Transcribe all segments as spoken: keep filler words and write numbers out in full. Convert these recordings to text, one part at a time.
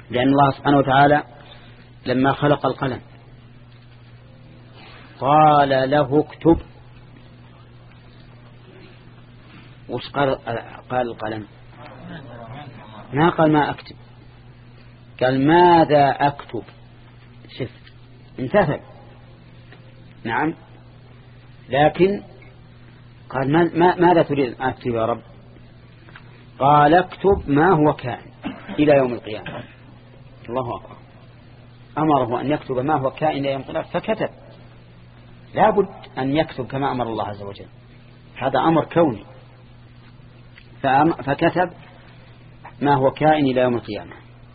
لأن الله سبحانه وتعالى لما خلق القلم قال له اكتب، وش قال قال القلم؟ ما قال ما أكتب، قال ماذا أكتب. شف امتثل، نعم، لكن قال ما ما ماذا تريد أن أكتب يا رب؟ قال اكتب ما هو كائن إلى يوم القيامة. الله أكبر، أمره أن يكتب ما هو كائن إلى يوم القيامة فكتب. لا بد أن يكتب كما أمر الله عز وجل، هذا أمر كوني، فكتب ما هو كائن إلى يوم القيامة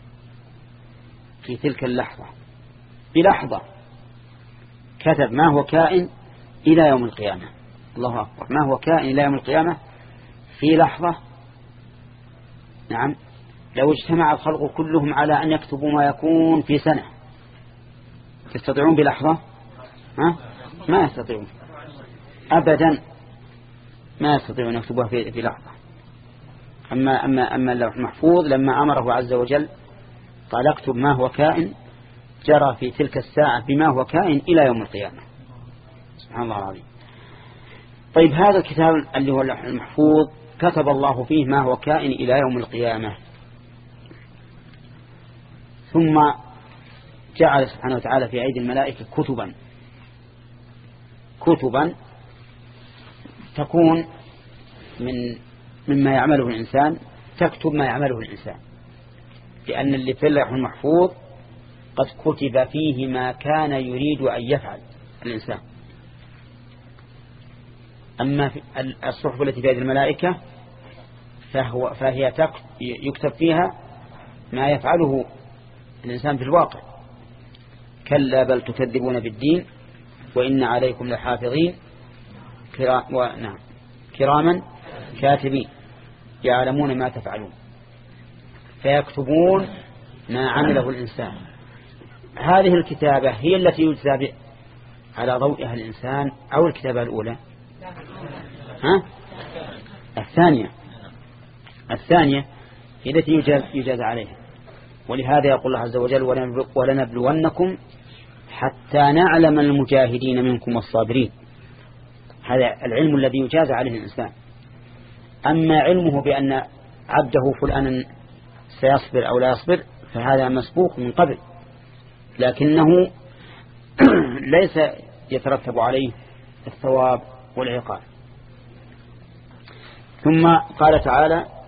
في تلك اللحظة، بلحظة كتب ما هو كائن إلى يوم القيامة. الله أكبر، ما هو كائن إلى يوم القيامة في لحظة. نعم، لو اجتمع الخلق كلهم على أن يكتبوا ما يكون في سنة تستطيعون بلحظة؟ ها؟ ما يستطيعون أبدا، ما يستطيعون يكتبوها في, في لحظة. أما, أما, أما اللوح المحفوظ لما أمره عز وجل قال اكتب ما هو كائن، جرى في تلك الساعة بما هو كائن إلى يوم القيامة. سبحان الله العظيم. طيب، هذا الكتاب اللي هو اللوح المحفوظ كتب الله فيه ما هو كائن إلى يوم القيامة، ثم جعل سبحانه وتعالى في أيدي الملائكة كتبا كتبا تكون من مما يعمله الإنسان، تكتب ما يعمله الإنسان، لأن اللي في اللوح المحفوظ قد كتب فيه ما كان يريد أن يفعل الإنسان. أما في الصحف التي في يد الملائكة فهو فهي يكتب فيها ما يفعله الإنسان في الواقع. كلا بل تكذبون بالدين وإن عليكم لحافظين كرام كراما كاتبين يعلمون ما تفعلون، فيكتبون ما عمله الإنسان. هذه الكتابة هي التي يجزى على ضوئها الإنسان أو الكتابة الأولى؟ ها؟ الثانية الثانية هي التي يجاز عليها. ولهذا يقول الله عز وجل ولنبلونكم حتى نعلم المجاهدين منكم والصابرين. هذا العلم الذي يجاز عليه الإنسان. أما علمه بأن عبده فلان سيصبر أو لا يصبر فهذا مسبوق من قبل، لكنه ليس يترتب عليه الثواب والعقاب. ثم قال تعالى